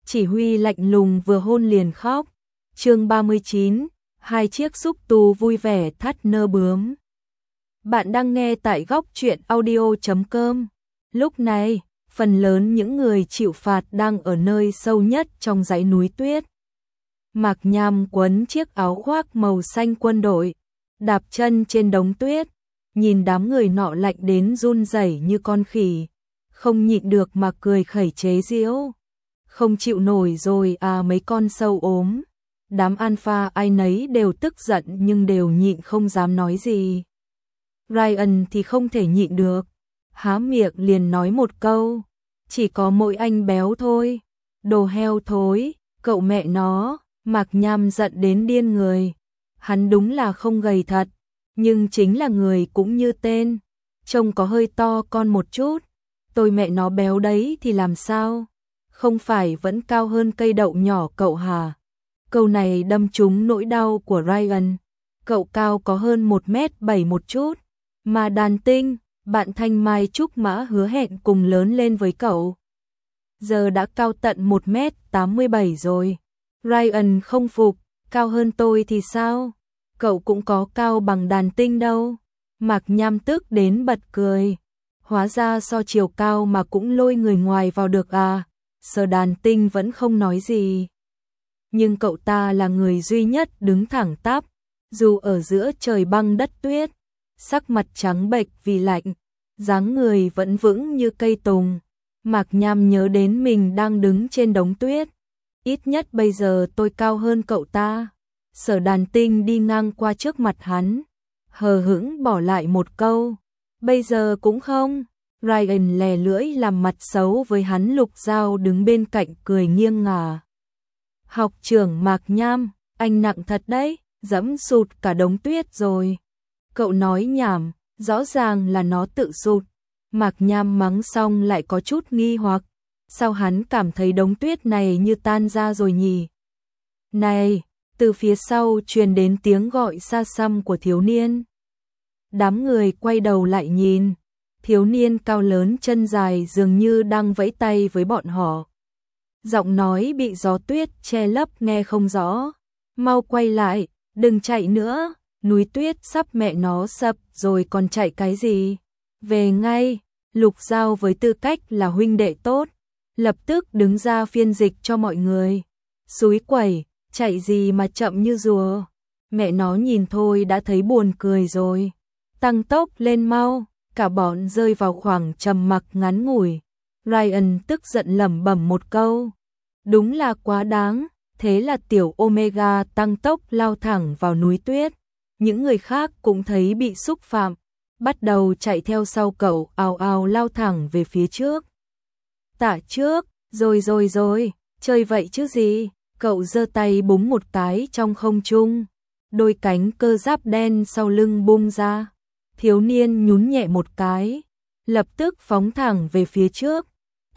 Chỉ huy lạnh lùng vừa hôn liền khóc. Chương 39, hai chiếc xúc tu vui vẻ thắt nơ bướm. Bạn đang nghe tại góc truyện audio.com. Lúc này, phần lớn những người chịu phạt đang ở nơi sâu nhất trong dãy núi tuyết. Mạc Nham quấn chiếc áo khoác màu xanh quân đội, đạp chân trên đống tuyết, nhìn đám người nọ lạnh đến run rẩy như con khỉ, không nhịn được mà cười khẩy chế giễu. Không chịu nổi rồi à mấy con sâu ốm. Đám alpha ai nấy đều tức giận nhưng đều nhịn không dám nói gì. Ryan thì không thể nhịn được, há miệng liền nói một câu, chỉ có mỗi anh béo thôi, đồ heo thối, cậu mẹ nó. Mạc Nham giận đến điên người, hắn đúng là không gầy thật, nhưng chính là người cũng như tên, trông có hơi to con một chút, tôi mẹ nó béo đấy thì làm sao, không phải vẫn cao hơn cây đậu nhỏ cậu hả? Câu này đâm trúng nỗi đau của Ryan, cậu cao có hơn 1m7 một chút, mà Đàn Tinh, bạn Thanh Mai Trúc Mã hứa hẹn cùng lớn lên với cậu. Giờ đã cao tận 1m87 rồi. Ryan không phục, cao hơn tôi thì sao? Cậu cũng có cao bằng Đàn Tinh đâu. Mạc Nham tức đến bật cười. Hóa ra so chiều cao mà cũng lôi người ngoài vào được à? Sở Đàn Tinh vẫn không nói gì. Nhưng cậu ta là người duy nhất đứng thẳng tắp, dù ở giữa trời băng đất tuyết, sắc mặt trắng bệch vì lạnh, dáng người vẫn vững như cây tùng. Mạc Nham nhớ đến mình đang đứng trên đống tuyết. Ít nhất bây giờ tôi cao hơn cậu ta. Sở Đàn Tinh đi ngang qua trước mặt hắn, hờ hững bỏ lại một câu, bây giờ cũng không. Ryan lè lưỡi làm mặt xấu với hắn. Lục Giao đứng bên cạnh cười nghiêng ngả. Học trưởng Mạc Nham, anh nặng thật đấy, dẫm sụt cả đống tuyết rồi. Cậu nói nhảm, rõ ràng là nó tự sụt. Mạc Nham mắng xong lại có chút nghi hoặc. Sao hắn cảm thấy đống tuyết này như tan ra rồi nhỉ? Này, từ phía sau truyền đến tiếng gọi xa xăm của thiếu niên. Đám người quay đầu lại nhìn, thiếu niên cao lớn chân dài dường như đang vẫy tay với bọn họ. Giọng nói bị gió tuyết che lấp nghe không rõ. Mau quay lại, đừng chạy nữa, núi tuyết sắp mẹ nó sập rồi còn chạy cái gì? Về ngay. Lục Giao với tư cách là huynh đệ tốt, lập tức đứng ra phiên dịch cho mọi người. Xúi quẩy, chạy gì mà chậm như rùa. Mẹ nó nhìn thôi đã thấy buồn cười rồi. Tăng tốc lên mau. Cả bọn rơi vào khoảng trầm mặc ngắn ngủi. Ryan tức giận lẩm bẩm một câu. Đúng là quá đáng. Thế là tiểu Omega tăng tốc lao thẳng vào núi tuyết. Những người khác cũng thấy bị xúc phạm, bắt đầu chạy theo sau cậu, ào ào lao thẳng về phía trước. Tạ trước, rồi, chơi vậy chứ gì? Cậu giơ tay búng một cái trong không trung, đôi cánh cơ giáp đen sau lưng bung ra. Thiếu niên nhún nhẹ một cái, lập tức phóng thẳng về phía trước.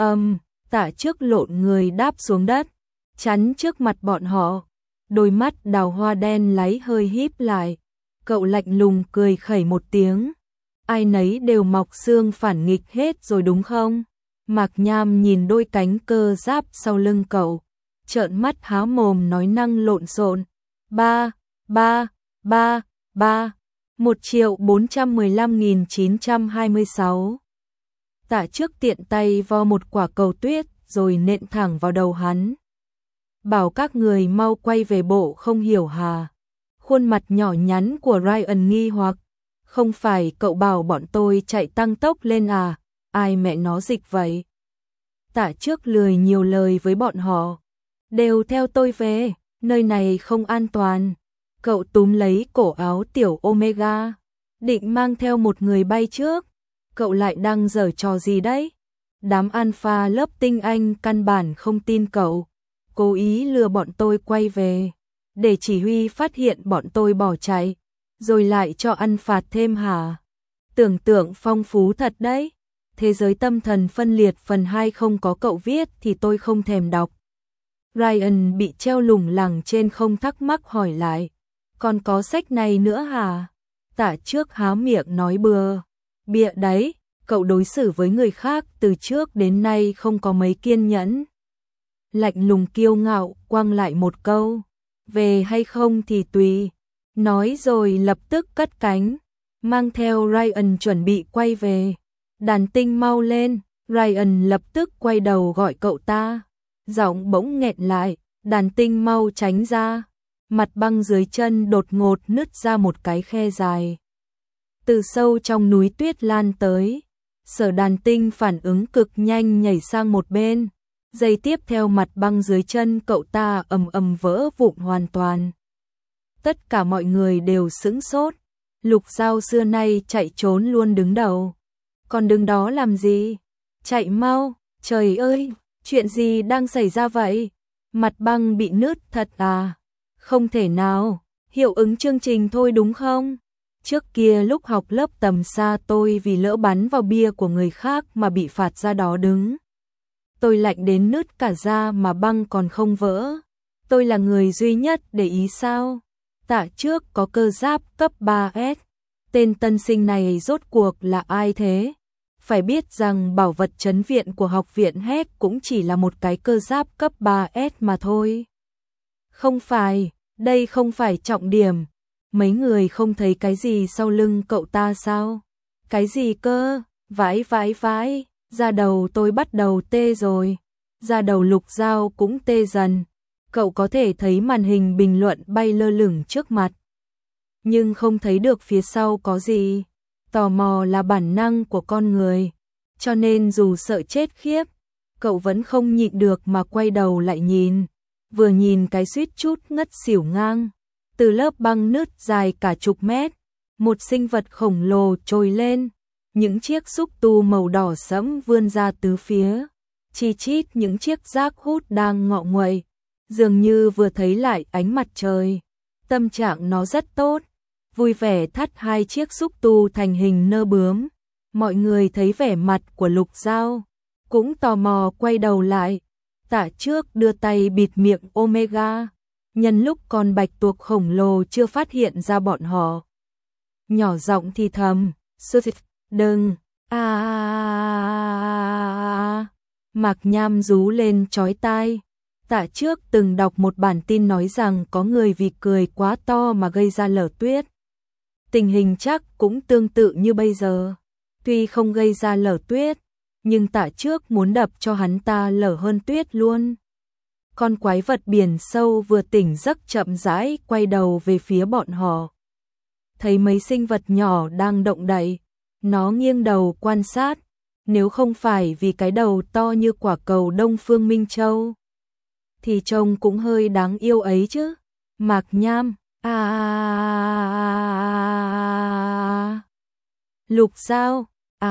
Tạ trước lộn người đáp xuống đất, chắn trước mặt bọn họ. Đôi mắt đào hoa đen láy hơi híp lại, cậu lạnh lùng cười khẩy một tiếng. Ai nấy đều mọc xương phản nghịch hết rồi đúng không? Mạc Nham nhìn đôi cánh cơ giáp sau lưng cậu, trợn mắt há mồm nói năng lộn xộn. 1.415.926. Tạ trước tiện tay vo một quả cầu tuyết rồi nện thẳng vào đầu hắn. Bảo các người mau quay về bộ không hiểu hà? Khuôn mặt nhỏ nhắn của Ryan nghi hoặc. Không phải cậu bảo bọn tôi chạy tăng tốc lên à? Ai mẹ nó dịch vậy? Tạ trước lười nhiều lời với bọn họ. Đều theo tôi về, nơi này không an toàn. Cậu túm lấy cổ áo tiểu Omega, định mang theo một người bay trước. Cậu lại đang giở trò gì đấy? Đám alpha lớp tinh anh căn bản không tin cậu, cố ý lừa bọn tôi quay về, để chỉ huy phát hiện bọn tôi bỏ chạy, rồi lại cho ăn phạt thêm hả? Tưởng tượng phong phú thật đấy. Thế giới tâm thần phân liệt phần 2 không có cậu viết thì tôi không thèm đọc. Ryan bị treo lủng lẳng trên không thắc mắc hỏi lại. Còn có sách này nữa hả? Tạ trước há miệng nói bừa. Bịa đấy, cậu đối xử với người khác từ trước đến nay không có mấy kiên nhẫn. lạnh lùng kiêu ngạo quăng lại một câu, về hay không thì tùy, nói rồi lập tức cất cánh, mang theo Ryan chuẩn bị quay về. Đàn Tinh mau lên, Ryan lập tức quay đầu gọi cậu ta, giọng bỗng nghẹn lại, Đàn Tinh mau tránh ra, mặt băng dưới chân đột ngột nứt ra một cái khe dài. Từ sâu trong núi tuyết lan tới, Sở Đàn Tinh phản ứng cực nhanh nhảy sang một bên, giây tiếp theo mặt băng dưới chân cậu ta ầm ầm vỡ vụn hoàn toàn. Tất cả mọi người đều sững sốt, Lục Giao xưa nay chạy trốn luôn đứng đầu. Còn đứng đó làm gì? Chạy mau, trời ơi, chuyện gì đang xảy ra vậy? Mặt băng bị nứt thật à? Không thể nào, hiệu ứng chương trình thôi đúng không? Trước kia lúc học lớp tầm xa tôi vì lỡ bắn vào bia của người khác mà bị phạt ra đó đứng. Tôi lạnh đến nứt cả da mà băng còn không vỡ. Tôi là người duy nhất để ý sao? Tạ trước có cơ giáp cấp 3S. Tên tân sinh này rốt cuộc là ai thế? Phải biết rằng bảo vật trấn viện của học viện HEC cũng chỉ là một cái cơ giáp cấp 3S mà thôi. Không phải, đây không phải trọng điểm. Mấy người không thấy cái gì sau lưng cậu ta sao? Cái gì cơ? Vãi, da đầu tôi bắt đầu tê rồi. Da đầu Lục Giao cũng tê dần. Cậu có thể thấy màn hình bình luận bay lơ lửng trước mặt, nhưng không thấy được phía sau có gì. Tò mò là bản năng của con người, cho nên dù sợ chết khiếp, cậu vẫn không nhịn được mà quay đầu lại nhìn. Vừa nhìn cái suýt chút ngất xỉu ngang. Từ lớp băng nứt dài cả chục mét, một sinh vật khổng lồ trồi lên. Những chiếc xúc tu màu đỏ sẫm vươn ra tứ phía. Chi chít những chiếc rác hút đang ngọ nguậy, dường như vừa thấy lại ánh mặt trời. Tâm trạng nó rất tốt, vui vẻ thắt hai chiếc xúc tu thành hình nơ bướm. Mọi người thấy vẻ mặt của Lục Giao, cũng tò mò quay đầu lại. Tạ trước đưa tay bịt miệng Omega, nhân lúc con bạch tuộc khổng lồ chưa phát hiện ra bọn họ. Nhỏ giọng thì thầm, đừng, Mạc Nham rú lên chói tai. Tạ trước từng đọc một bản tin nói rằng có người vì cười quá to mà gây ra lở tuyết. Tình hình chắc cũng tương tự như bây giờ. Tuy không gây ra lở tuyết, nhưng Tạ trước muốn đập cho hắn ta lở hơn tuyết luôn. Con quái vật biển sâu vừa tỉnh giấc chậm rãi quay đầu về phía bọn họ. Thấy mấy sinh vật nhỏ đang động đậy, nó nghiêng đầu quan sát. Nếu không phải vì cái đầu to như quả cầu Đông Phương Minh Châu, thì trông cũng hơi đáng yêu ấy chứ. Mạc Nham, Lục Giao,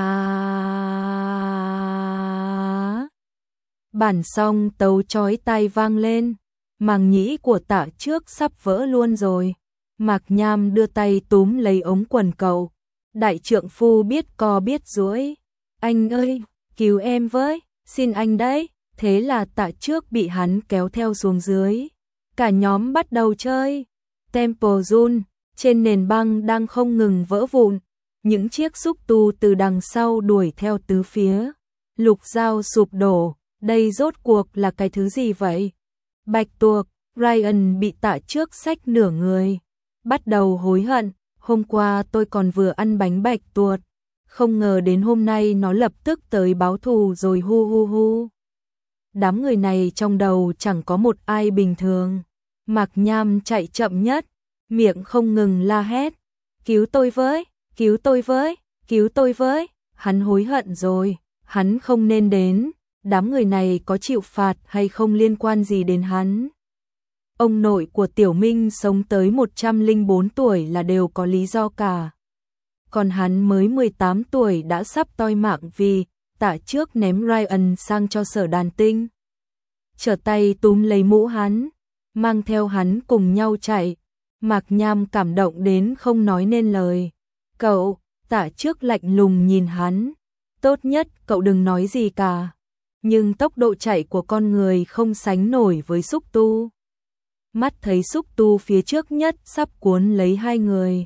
Bản song tấu chói tai vang lên, màng nhĩ của Tạ trước sắp vỡ luôn rồi. Mạc Nham đưa tay túm lấy ống quần cậu. Đại trượng phu biết co biết duỗi. Anh ơi, cứu em với, xin anh đấy. Thế là Tạ trước bị hắn kéo theo xuống dưới. Cả nhóm bắt đầu chơi. Temple Run, trên nền băng đang không ngừng vỡ vụn. Những chiếc xúc tu từ đằng sau đuổi theo tứ phía. Lục Giao sụp đổ, đây rốt cuộc là cái thứ gì vậy? Bạch tuộc, Ryan bị Tạ trước xách nửa người. Bắt đầu hối hận, hôm qua tôi còn vừa ăn bánh bạch tuộc. Không ngờ đến hôm nay nó lập tức tới báo thù rồi hu. Đám người này trong đầu chẳng có một ai bình thường. Mạc Nham chạy chậm nhất, miệng không ngừng la hét. Cứu tôi với, cứu tôi với, cứu tôi với. Hắn hối hận rồi, hắn không nên đến. Đám người này có chịu phạt hay không liên quan gì đến hắn. Ông nội của Tiểu Minh sống tới 104 tuổi là đều có lý do cả. Còn hắn mới 18 tuổi đã sắp toi mạng vì Tạ trước ném Ryan sang cho Sở Đàn Tinh. Trở tay túm lấy mũ hắn, mang theo hắn cùng nhau chạy. Mạc Nham cảm động đến không nói nên lời. Cậu, Tạ trước lạnh lùng nhìn hắn. Tốt nhất cậu đừng nói gì cả. Nhưng tốc độ chạy của con người không sánh nổi với xúc tu. Mắt thấy xúc tu phía trước nhất sắp cuốn lấy hai người.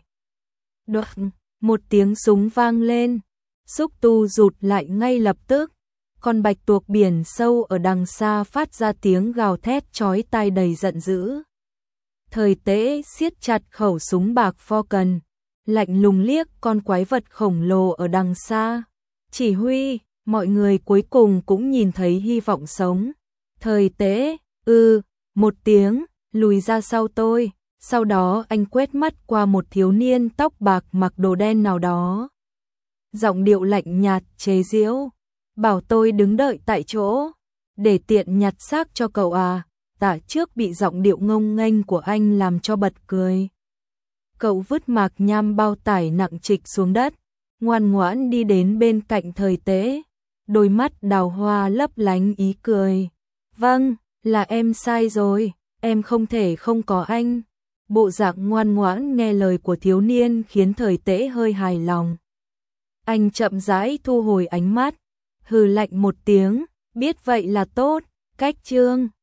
Đoạt, một tiếng súng vang lên. Xúc tu rụt lại ngay lập tức. Con bạch tuộc biển sâu ở đằng xa phát ra tiếng gào thét chói tai đầy giận dữ. Thời Tế siết chặt khẩu súng bạc Falcon, lạnh lùng liếc con quái vật khổng lồ ở đằng xa. Chỉ huy, mọi người cuối cùng cũng nhìn thấy hy vọng sống. Thời Tế, một tiếng, lùi ra sau tôi. Sau đó anh quét mắt qua một thiếu niên tóc bạc mặc đồ đen nào đó. Giọng điệu lạnh nhạt chế giễu, bảo tôi đứng đợi tại chỗ, để tiện nhặt xác cho cậu à. Tả Trước bị giọng điệu ngông nghênh của anh làm cho bật cười. Cậu vứt mạc nham bao tải nặng trịch xuống đất, ngoan ngoãn đi đến bên cạnh Thời Tế, đôi mắt đào hoa lấp lánh ý cười. Vâng, là em sai rồi, em không thể không có anh. Bộ dạng ngoan ngoãn nghe lời của thiếu niên khiến Thời Tế hơi hài lòng. Anh chậm rãi thu hồi ánh mắt, hừ lạnh một tiếng, biết vậy là tốt. Cách chương